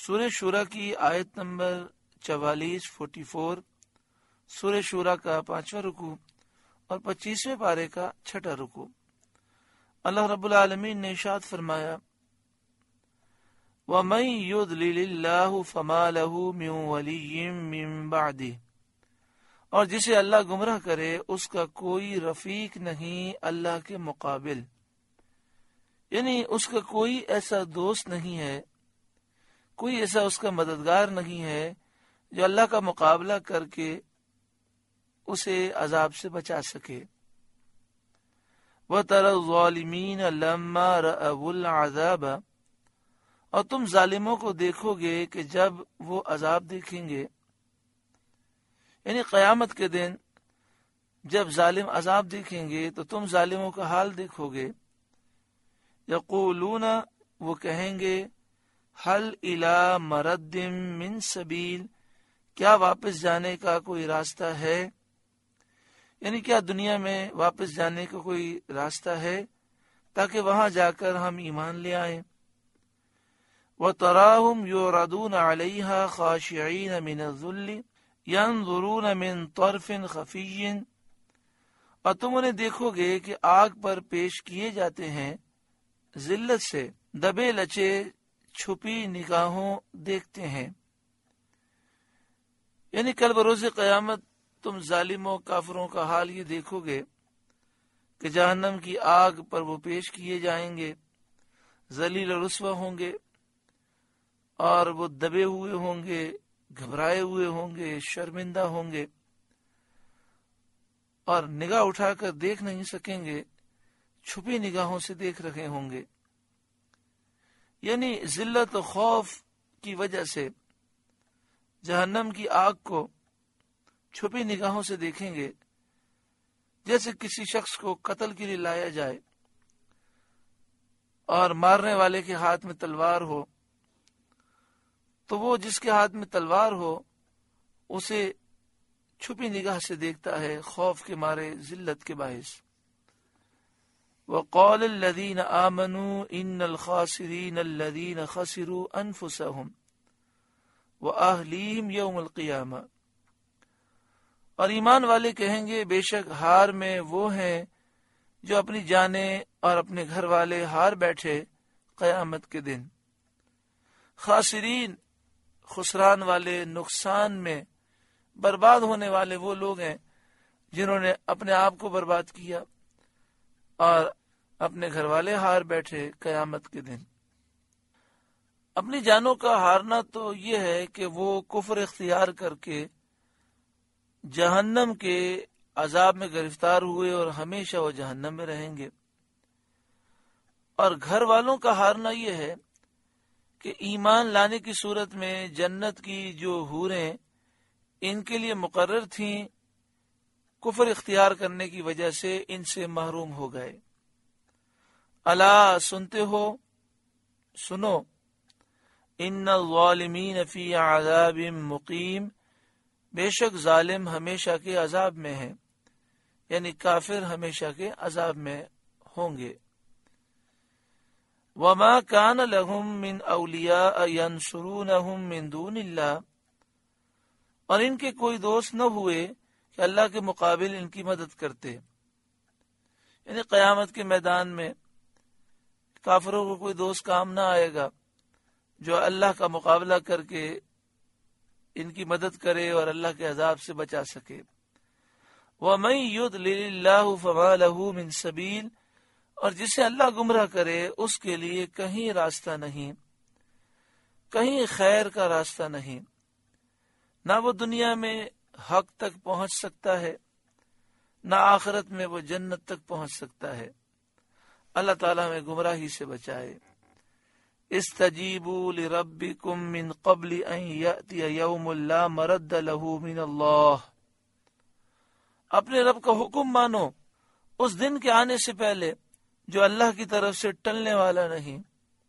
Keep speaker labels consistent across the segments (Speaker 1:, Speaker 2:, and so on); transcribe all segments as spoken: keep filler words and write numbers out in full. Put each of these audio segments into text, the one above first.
Speaker 1: سورہ شورى کی آیت نمبر چوالیس فورٹی فور، سورہ شورى کا پانچواں رکوع اور پچیسویں پارے کا چھٹا رکوع۔ اللہ رب العالمین نے ارشاد فرمایا، وَمَن يُضْلِلِ اللَّهُ فَمَا لَهُ مِن وَلِيٍّ مِّن بَعْدِهِ، اور جسے اللہ گمراہ کرے اس کا کوئی رفیق نہیں اللہ کے مقابل، یعنی اس کا کوئی ایسا دوست نہیں ہے، کوئی ایسا اس کا مددگار نہیں ہے جو اللہ کا مقابلہ کر کے اسے عذاب سے بچا سکے۔ وَتَرَى الظَّالِمِينَ لَمَّا رَأَوُا الْعَذَابَ، اور تم ظالموں کو دیکھو گے کہ جب وہ عذاب دیکھیں گے، یعنی قیامت کے دن جب ظالم عذاب دیکھیں گے تو تم ظالموں کا حال دیکھو گے۔ یقولون، وہ کہیں گے، حل الی مرد من سبیل، کیا واپس جانے کا کوئی راستہ ہے، یعنی کیا دنیا میں واپس جانے کا کوئی راستہ ہے تاکہ وہاں جا کر ہم ایمان لے آئیں۔ وَتَرَاهُمْ يُعْرَضُونَ عَلَيْهَا خَاشِعِينَ مِنَ الذُّلِّ يَنظُرُونَ مِن طَرْفٍ خَفِيٍّ، اور تم انہیں دیکھو گے کہ آگ پر پیش کیے جاتے ہیں ذلت سے، دبے لچے چھپی نگاہوں دیکھتے ہیں، یعنی کل بروز قیامت تم ظالموں کافروں کا حال یہ دیکھو گے کہ جہنم کی آگ پر وہ پیش کیے جائیں گے، ذلیل و رسوا ہوں گے اور وہ دبے ہوئے ہوں گے، گھبرائے ہوئے ہوں گے، شرمندہ ہوں گے اور نگاہ اٹھا کر دیکھ نہیں سکیں گے، چھپی نگاہوں سے دیکھ رہے ہوں گے، یعنی ذلت و خوف کی وجہ سے جہنم کی آگ کو چھپی نگاہوں سے دیکھیں گے، جیسے کسی شخص کو قتل کے لیے لایا جائے اور مارنے والے کے ہاتھ میں تلوار ہو تو وہ جس کے ہاتھ میں تلوار ہو اسے چھپی نگاہ سے دیکھتا ہے، خوف کے مارے، ذلت کے باعث۔ وَقَالَ الَّذِينَ آمَنُوا إِنَّ الْخَاسِرِينَ الَّذِينَ خَسِرُوا أَنفُسَهُمْ وَأَهْلِيهِمْ يَوْمَ الْقِيَامَةِ، اور ایمان والے کہیں گے بے شک ہار میں وہ ہیں جو اپنی جانیں اور اپنے گھر والے ہار بیٹھے قیامت کے دن۔ خاسرین، خسران والے، نقصان میں برباد ہونے والے وہ لوگ ہیں جنہوں نے اپنے آپ کو برباد کیا اور اپنے گھر والے ہار بیٹھے قیامت کے دن۔ اپنی جانوں کا ہارنا تو یہ ہے کہ وہ کفر اختیار کر کے جہنم کے عذاب میں گرفتار ہوئے اور ہمیشہ وہ جہنم میں رہیں گے، اور گھر والوں کا ہارنا یہ ہے کہ ایمان لانے کی صورت میں جنت کی جو حوریں ان کے لیے مقرر تھیں، کفر اختیار کرنے کی وجہ سے ان سے محروم ہو گئے۔ الا، سنتے ہو، سنو، ان الظالمین فی عذاب مقیم، بے شک ظالم ہمیشہ کے عذاب میں ہیں، یعنی کافر ہمیشہ کے عذاب میں ہوں گے۔ وما کان لہم من اولیاء ینصرونہم من دون اللہ، اور ان کے کوئی دوست نہ ہوئے کہ اللہ کے مقابل ان کی مدد کرتے، یعنی قیامت کے میدان میں کافروں کو کوئی دوست کام نہ آئے گا جو اللہ کا مقابلہ کر کے ان کی مدد کرے اور اللہ کے عذاب سے بچا سکے۔ وَمَن يُضْلِلِ اللَّهُ فَمَا لَهُ مِن سَبِيلٍ، اور جسے اللہ گمراہ کرے اس کے لیے کہیں راستہ نہیں، کہیں خیر کا راستہ نہیں، نہ وہ دنیا میں حق تک پہنچ سکتا ہے نہ آخرت میں وہ جنت تک پہنچ سکتا ہے۔ اللہ تعالیٰ ہمیں گمراہی سے بچائے۔ استجیبوا لربکم من قبل ان یأتی یوم لا مرد له من اللہ، اپنے رب کا حکم مانو اس دن کے آنے سے پہلے جو اللہ کی طرف سے ٹلنے والا نہیں،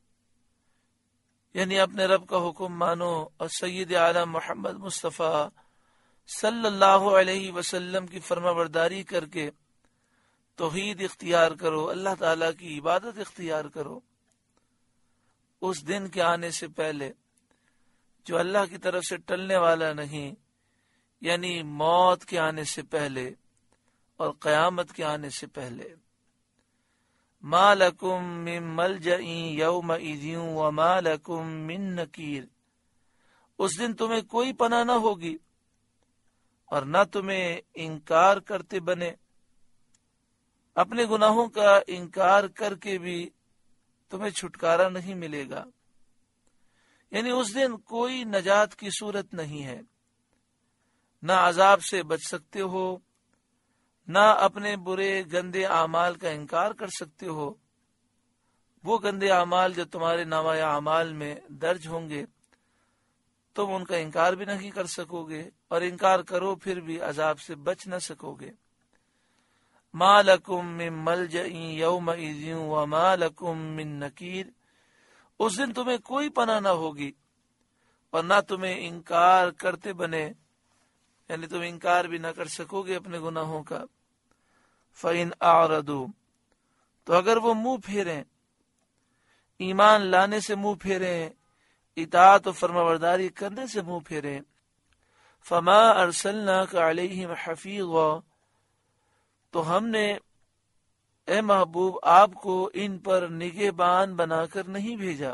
Speaker 1: یعنی اپنے رب کا حکم مانو اور سید عالم محمد مصطفیٰ صلی اللہ علیہ وسلم کی فرما برداری کر کے توحید اختیار کرو، اللہ تعالیٰ کی عبادت اختیار کرو اس دن کے آنے سے پہلے جو اللہ کی طرف سے ٹلنے والا نہیں، یعنی موت کے آنے سے پہلے اور قیامت کے آنے سے پہلے۔ ما لکم من ملجأ یومئذ وما لکم من نکیر، اس دن تمہیں کوئی پناہ نہ ہوگی اور نہ تمہیں انکار کرتے بنے، اپنے گناہوں کا انکار کر کے بھی تمہیں چھٹکارا نہیں ملے گا، یعنی اس دن کوئی نجات کی صورت نہیں ہے، نہ عذاب سے بچ سکتے ہو، نہ اپنے برے گندے اعمال کا انکار کر سکتے ہو۔ وہ گندے اعمال جو تمہارے نامہ اعمال میں درج ہوں گے تم ان کا انکار بھی نہیں کر سکو گے، اور انکار کرو پھر بھی عذاب سے بچ نہ سکو گے۔ ما لکم من ملجأ یومئذ وما لکم من نکیر، اس دن تمہیں کوئی پناہ نہ ہوگی اور نہ تمہیں انکار کرتے بنے، یعنی تم انکار بھی نہ کر سکو گے اپنے گناہوں کا۔ فَإِنْ أَعْرَضُوا، تو اگر وہ منہ پھیریں، ایمان لانے سے منہ پھیریں، اطاعت و فرمانبرداری کرنے سے منہ پھیریں، فَمَا أَرْسَلْنَاكَ عَلَيْهِمْ حَفِيظًا، تو ہم نے اے محبوب آپ کو ان پر نگہبان بنا کر نہیں بھیجا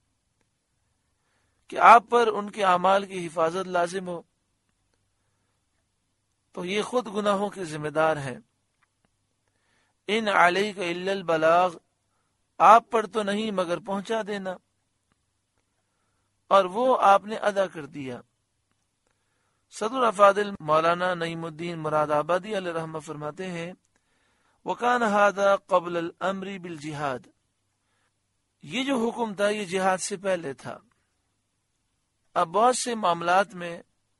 Speaker 1: کہ آپ پر ان کے اعمال کی حفاظت لازم ہو، تو یہ خود گناہوں کے ذمہ دار ہیں۔ ان علیک الا البلاغ، آپ پر تو نہیں مگر پہنچا دینا، اور وہ آپ نے ادا کر دیا۔ صدر افاضل مولانا نعیم الدین مراد آبادی علیہ رحمہ فرماتے ہیں وکان ھذا قبل الامر بالجہاد، یہ جو حکم تھا یہ جہاد سے پہلے تھا۔ اب بہت سے معاملات میں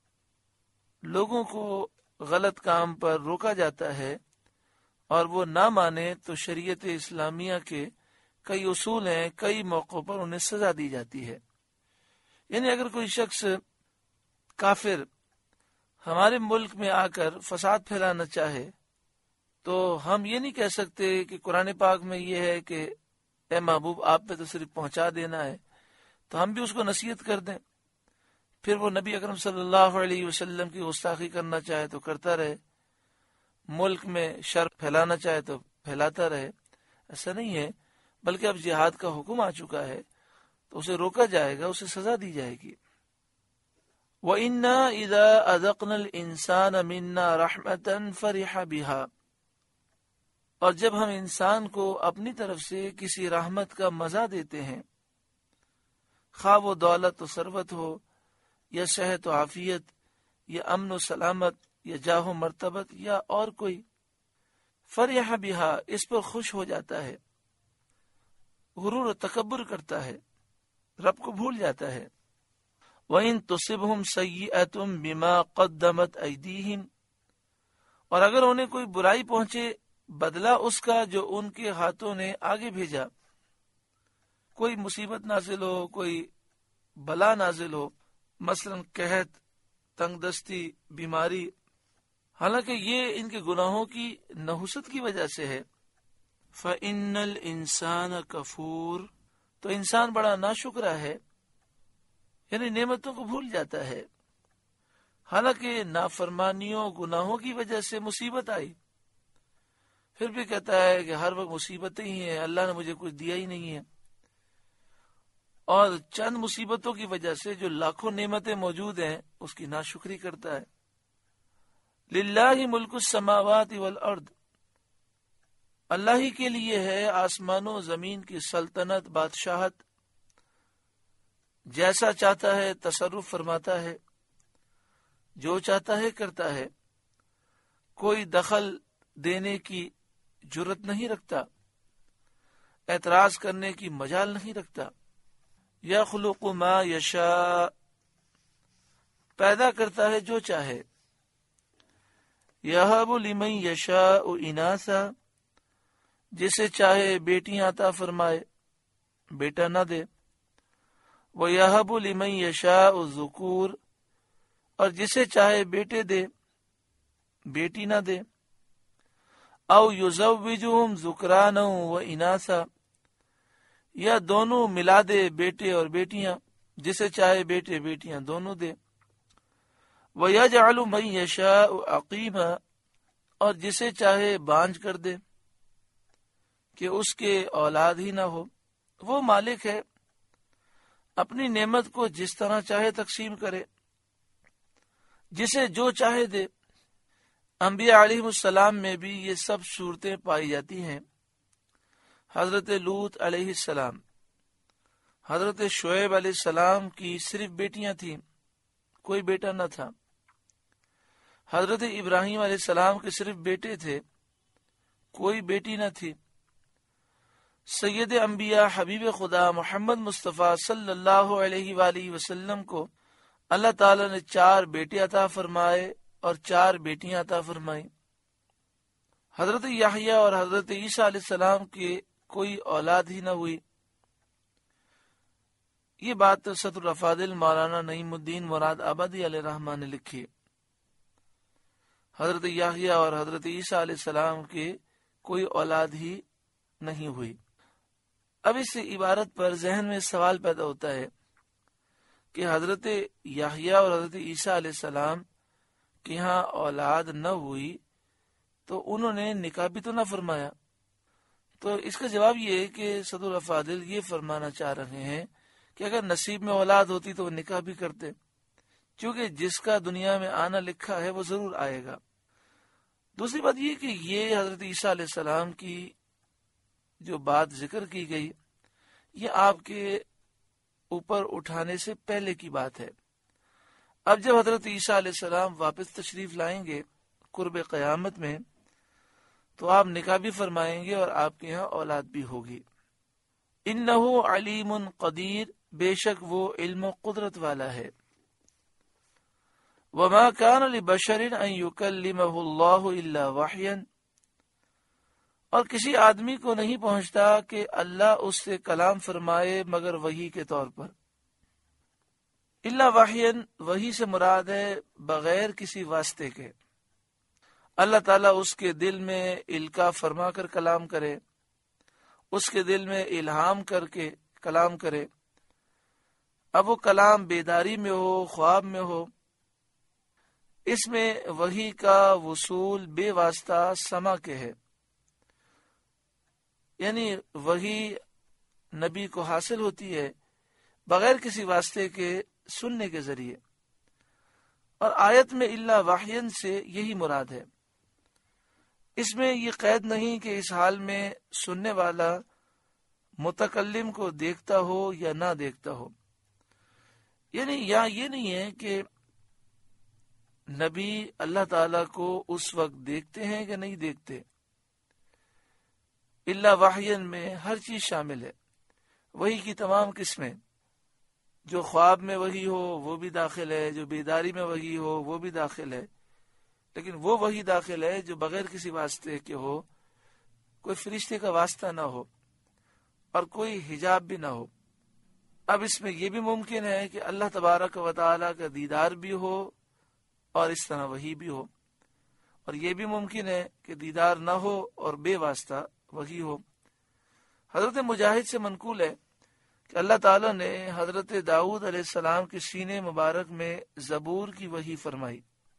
Speaker 1: لوگوں کو غلط کام پر روکا جاتا ہے اور وہ نہ مانے تو شریعت اسلامیہ کے کئی اصول ہیں، کئی موقعوں پر انہیں سزا دی جاتی ہے۔ یعنی اگر کوئی شخص کافر ہمارے ملک میں آ کر فساد پھیلانا چاہے تو ہم یہ نہیں کہہ سکتے کہ قرآن پاک میں یہ ہے کہ اے محبوب آپ پہ تو صرف پہنچا دینا ہے، تو ہم بھی اس کو نصیحت کر دیں، پھر وہ نبی اکرم صلی اللہ علیہ وسلم کی گستاخی کرنا چاہے تو کرتا رہے، ملک میں شر پھیلانا چاہے تو پھیلاتا رہے۔ ایسا نہیں ہے، بلکہ اب جہاد کا حکم آ چکا ہے تو اسے روکا جائے گا، اسے سزا دی جائے گی۔ وَإِنَّا إِذَا أَذَقْنَا الْإِنسَانَ مِنَّا رَحْمَةً فَرِحَ بِهَا، اور جب ہم انسان کو اپنی طرف سے کسی رحمت کا مزہ دیتے ہیں، خواہ وہ دولت و ثروت ہو یا صحت و عافیت یا امن و سلامت یا جاہ و مرتبت یا اور کوئی، فرح بہا، اس پر خوش ہو جاتا ہے، غرور و تکبر کرتا ہے، رب کو بھول جاتا ہے۔ وَإِن تُصِبْهُمْ سَيِّئَةٌ بِمَا قَدَّمَتْ أَيْدِيهِمْ، اور اگر انہیں کوئی برائی پہنچے بدلہ اس کا جو ان کے ہاتھوں نے آگے بھیجا، کوئی مصیبت نازل ہو، کوئی بلا نازل ہو، مثلا قحط، تنگ دستی، بیماری، حالانکہ یہ ان کے گناہوں کی نحوست کی وجہ سے ہے، فَإِنَّ الْإِنسَانَ كَفُورٌ، تو انسان بڑا ناشکرا ہے، یعنی نعمتوں کو بھول جاتا ہے۔ حالانکہ نافرمانیوں گناہوں کی وجہ سے مصیبت آئی، پھر بھی کہتا ہے کہ ہر وقت مصیبتیں ہی ہیں، اللہ نے مجھے کچھ دیا ہی نہیں ہے، اور چند مصیبتوں کی وجہ سے جو لاکھوں نعمتیں موجود ہیں اس کی ناشکری کرتا ہے۔ للہ ملک السماوات والارض، اللہ ہی کے لیے ہے آسمانوں و زمین کی سلطنت، بادشاہت، جیسا چاہتا ہے تصرف فرماتا ہے، جو چاہتا ہے کرتا ہے، کوئی دخل دینے کی جرت نہیں رکھتا، اعتراض کرنے کی مجال نہیں رکھتا۔ یخلق ما یشاء، پیدا کرتا ہے جو چاہے، یہب لمن یشاء اناثا، جسے چاہے بیٹیاں عطا فرمائے بیٹا نہ دے، وَيَهَبُ لِمَن يَشَاءُ الذُّكُورَ، اور جسے چاہے بیٹے دے بیٹی نہ دے، او يُزَوِّجُهُمْ ذُكْرَانًا وَإِنَاثًا، یا دونوں ملا دے بیٹے اور بیٹیاں، جسے چاہے بیٹے بیٹیاں دونوں دے، وَيَجْعَلُ مَن يَشَاءُ عَقِيمًا، اور جسے چاہے بانجھ کر دے کہ اس کے اولاد ہی نہ ہو۔ وہ مالک ہے، اپنی نعمت کو جس طرح چاہے تقسیم کرے، جسے جو چاہے دے۔ انبیاء علیہ السلام میں بھی یہ سب صورتیں پائی جاتی ہیں۔ حضرت لوط علیہ السلام، حضرت شعیب علیہ السلام کی صرف بیٹیاں تھیں، کوئی بیٹا نہ تھا۔ حضرت ابراہیم علیہ السلام کے صرف بیٹے تھے، کوئی بیٹی نہ تھی۔ سید انبیاء حبیب خدا محمد مصطفیٰ صلی اللہ علیہ وآلہ وسلم کو اللہ تعالی نے چار بیٹے عطا فرمائے اور چار بیٹیاں عطا فرمائیں۔ حضرت یحییٰ اور حضرت عیسیٰ علیہ السلام کی کوئی اولاد ہی نہ ہوئی۔ یہ بات صدر الافاضل مولانا نعیم الدین مراد آبادی علیہ رحمہ نے لکھی۔ حضرت یحییٰ اور حضرت عیسیٰ علیہ السلام کی کوئی اولاد ہی نہیں ہوئی۔ اب اس عبارت پر ذہن میں سوال پیدا ہوتا ہے کہ حضرت یحییٰ اور حضرت عیسیٰ علیہ السلام کہ ہاں اولاد نہ ہوئی تو انہوں نے نکاح بھی تو نہ فرمایا۔ تو اس کا جواب یہ ہے کہ صدر الافاضل یہ فرمانا چاہ رہے ہیں کہ اگر نصیب میں اولاد ہوتی تو وہ نکاح بھی کرتے، کیونکہ جس کا دنیا میں آنا لکھا ہے وہ ضرور آئے گا۔ دوسری بات یہ کہ یہ حضرت عیسیٰ علیہ السلام کی جو بات ذکر کی گئی یہ آپ کے اوپر اٹھانے سے پہلے کی بات ہے۔ اب جب حضرت عیسیٰ علیہ السلام واپس تشریف لائیں گے قرب قیامت میں تو آپ نکاح بھی فرمائیں گے اور آپ کے ہاں اولاد بھی ہوگی۔ انہو علیم قدیر، بے شک وہ علم و قدرت والا ہے۔ وما کان لبشر ان یکلمہ اللہ الا وحیا، اور کسی آدمی کو نہیں پہنچتا کہ اللہ اس سے کلام فرمائے مگر وحی کے طور پر۔ الا وحیا، وحی سے مراد ہے بغیر کسی واسطے کے، اللہ تعالیٰ اس کے دل میں القاء فرما کر کلام کرے، اس کے دل میں الہام کر کے کلام کرے۔ اب وہ کلام بیداری میں ہو، خواب میں ہو، اس میں وحی کا وصول بے واسطہ سما کے ہے، یعنی وحی نبی کو حاصل ہوتی ہے بغیر کسی واسطے کے سننے کے ذریعے۔ اور آیت میں الا وحین سے یہی مراد ہے۔ اس میں یہ قید نہیں کہ اس حال میں سننے والا متکلم کو دیکھتا ہو یا نہ دیکھتا ہو، یعنی یہاں یہ نہیں ہے کہ نبی اللہ تعالی کو اس وقت دیکھتے ہیں کہ نہیں دیکھتے۔ الا وحین میں ہر چیز شامل ہے، وحی کی تمام قسمیں، جو خواب میں وحی ہو وہ بھی داخل ہے، جو بیداری میں وحی ہو وہ بھی داخل ہے، لیکن وہ وحی داخل ہے جو بغیر کسی واسطے کے ہو، کوئی فرشتے کا واسطہ نہ ہو اور کوئی حجاب بھی نہ ہو۔ اب اس میں یہ بھی ممکن ہے کہ اللہ تبارک و تعالی کا دیدار بھی ہو اور اس طرح وحی بھی ہو، اور یہ بھی ممکن ہے کہ دیدار نہ ہو اور بے واسطہ وحی ہو۔ حضرت مجاہد سے منقول ہے کہ اللہ تعالیٰ نے حضرت داؤد علیہ السلام کے سینے مبارک میں زبور کی وحی فرمائی،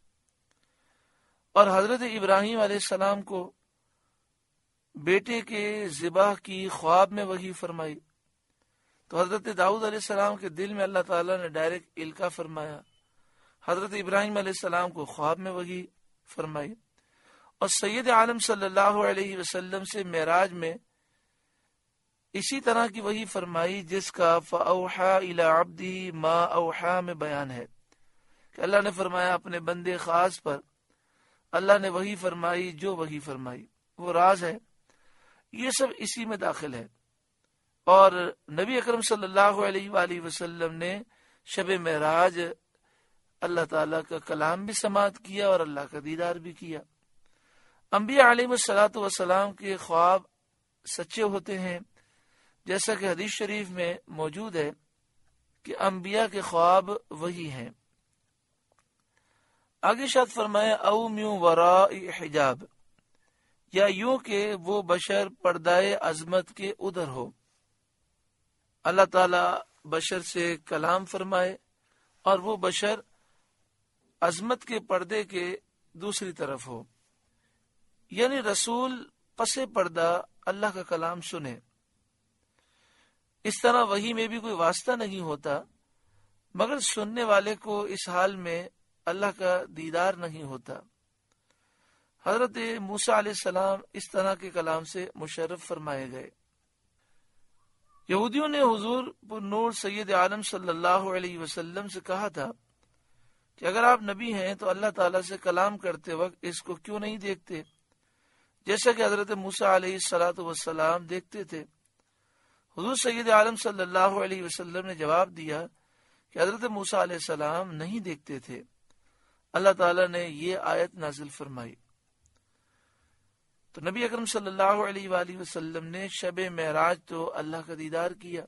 Speaker 1: اور حضرت ابراہیم علیہ السلام کو بیٹے کے ذبح کی خواب میں وحی فرمائی۔ تو حضرت داؤد علیہ السلام کے دل میں اللہ تعالیٰ نے ڈائریکٹ القاء فرمایا، حضرت ابراہیم علیہ السلام کو خواب میں وحی فرمائی، اور سید عالم صلی اللہ علیہ وسلم سے معراج میں اسی طرح کی وحی فرمائی، جس کا فَأَوْحَى إِلَىٰ عَبْدِهِ مَا أَوْحَى میں بیان ہے کہ اللہ نے فرمایا اپنے بندے خاص پر اللہ نے وحی فرمائی جو وحی فرمائی، وہ راز ہے۔ یہ سب اسی میں داخل ہے۔ اور نبی اکرم صلی اللہ علیہ وآلہ وسلم نے شب معراج اللہ تعالیٰ کا کلام بھی سماعت کیا اور اللہ کا دیدار بھی کیا۔ انبیاء علیہ الصلوۃ والسلام کے خواب سچے ہوتے ہیں، جیسا کہ حدیث شریف میں موجود ہے کہ انبیاء کے خواب وہی ہیں۔ آگے شاد فرمایا او میوں وراء حجاب، یا یوں کہ وہ بشر پردائے عظمت کے ادھر ہو۔ اللہ تعالی بشر سے کلام فرمائے اور وہ بشر عظمت کے پردے کے دوسری طرف ہو، یعنی رسول پس پردہ اللہ کا کلام سنے۔ اس طرح وحی میں بھی کوئی واسطہ نہیں ہوتا، مگر سننے والے کو اس حال میں اللہ کا دیدار نہیں ہوتا۔ حضرت موسیٰ علیہ السلام اس طرح کے کلام سے مشرف فرمائے گئے۔ یہودیوں نے حضور پر نور سید عالم صلی اللہ علیہ وسلم سے کہا تھا کہ اگر آپ نبی ہیں تو اللہ تعالیٰ سے کلام کرتے وقت اس کو کیوں نہیں دیکھتے، جیسا کہ حضرت موسیٰ علیہ الصلاۃ والسلام دیکھتے تھے۔ حضور سید عالم صلی اللہ علیہ وسلم نے جواب دیا کہ حضرت موسیٰ علیہ السلام نہیں دیکھتے تھے۔ اللہ تعالیٰ نے یہ آیت نازل فرمائی تو نبی اکرم صلی اللہ علیہ وآلہ وسلم نے شب معراج تو اللہ کا دیدار کیا۔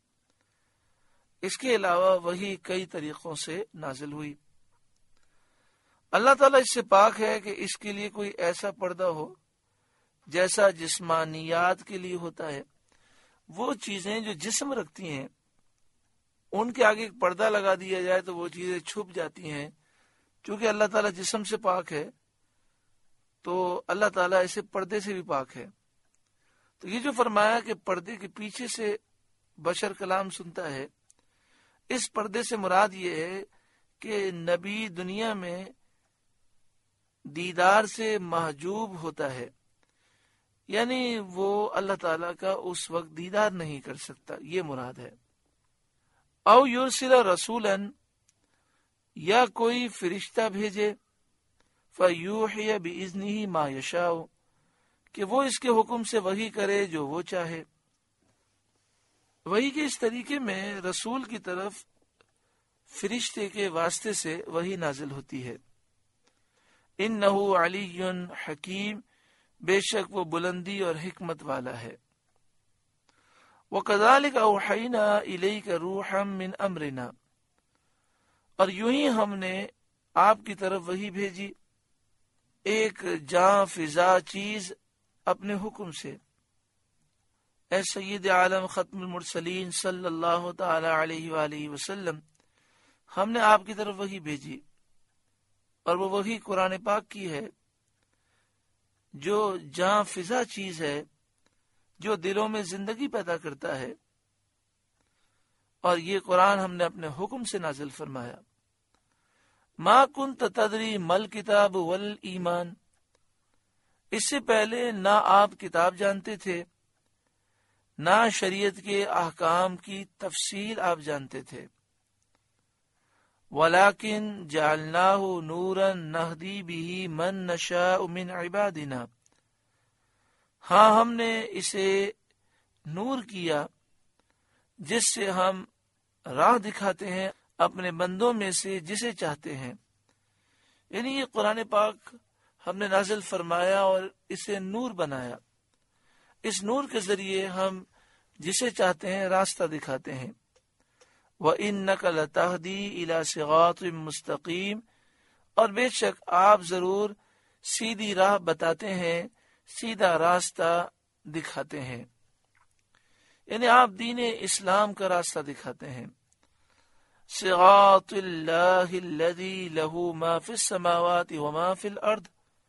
Speaker 1: اس کے علاوہ وہی کئی طریقوں سے نازل ہوئی۔ اللہ تعالیٰ اس سے پاک ہے کہ اس کے لیے کوئی ایسا پردہ ہو جیسا جسمانیات کے لیے ہوتا ہے۔ وہ چیزیں جو جسم رکھتی ہیں ان کے آگے ایک پردہ لگا دیا جائے تو وہ چیزیں چھپ جاتی ہیں۔ چونکہ اللہ تعالیٰ جسم سے پاک ہے تو اللہ تعالیٰ ایسے پردے سے بھی پاک ہے۔ تو یہ جو فرمایا کہ پردے کے پیچھے سے بشر کلام سنتا ہے، اس پردے سے مراد یہ ہے کہ نبی دنیا میں دیدار سے محجوب ہوتا ہے، یعنی وہ اللہ تعالیٰ کا اس وقت دیدار نہیں کر سکتا، یہ مراد ہے۔ او یرسل رسولا، یا کوئی فرشتہ بھیجے، فیوحی بإذنہ ما یشاء، کہ وہ اس کے حکم سے وحی کرے جو وہ چاہے۔ وحی کے اس طریقے میں رسول کی طرف فرشتے کے واسطے سے وحی نازل ہوتی ہے۔ انہ علی حکیم، بے شک وہ بلندی اور حکمت والا ہے۔ وَكَذَلِكَ أَوْحَيْنَا إِلَيْكَ رُوحًا مِّنْ أَمْرِنَا، اور یوں ہی ہم نے آپ کی طرف وحی بھیجی ایک جاں فضا چیز اپنے حکم سے۔ اے سید عالم ختم المرسلین صلی اللہ تعالی علیہ وآلہ وسلم، ہم نے آپ کی طرف وحی بھیجی، اور وہ وحی قرآن پاک کی ہے جو جاں فضا چیز ہے، جو دلوں میں زندگی پیدا کرتا ہے، اور یہ قرآن ہم نے اپنے حکم سے نازل فرمایا۔ ما کنت تدری مل کتاب والایمان، اس سے پہلے نہ آپ کتاب جانتے تھے نہ شریعت کے احکام کی تفصیل آپ جانتے تھے۔ ولیکن جعلناہ نورا نہدی بہ من نشاء من عبادنا، ہاں ہم نے اسے نور کیا جس سے ہم راہ دکھاتے ہیں اپنے بندوں میں سے جسے چاہتے ہیں۔ یعنی یہ قرآن پاک ہم نے نازل فرمایا اور اسے نور بنایا، اس نور کے ذریعے ہم جسے چاہتے ہیں راستہ دکھاتے ہیں۔ وَإِنَّكَ لَتَهْدِي إِلَى صِرَاطٍ مُسْتَقِيمٍ، اور بے شک آپ ضرور سیدھی راہ بتاتے ہیں، سیدھا راستہ دکھاتے ہیں، یعنی آپ دین اسلام کا راستہ دکھاتے ہیں۔ صراط اللہ الذی لہ ما فی السماوات وما فی الارض،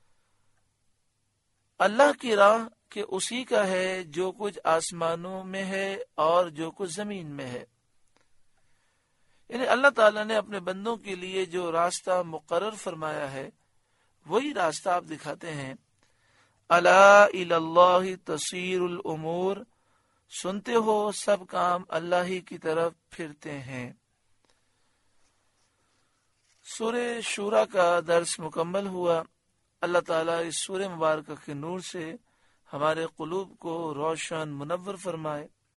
Speaker 1: اللہ کی راہ کہ اسی کا ہے جو کچھ آسمانوں میں ہے اور جو کچھ زمین میں ہے۔ یعنی اللہ تعالیٰ نے اپنے بندوں کے لیے جو راستہ مقرر فرمایا ہے وہی راستہ آپ دکھاتے ہیں۔ الا الی اللہ تصیر الامور، سنتے ہو سب کام اللہ ہی کی طرف پھرتے ہیں۔ سورہ شورى کا درس مکمل ہوا۔ اللہ تعالیٰ اس سورہ مبارکہ کے نور سے ہمارے قلوب کو روشن منور فرمائے۔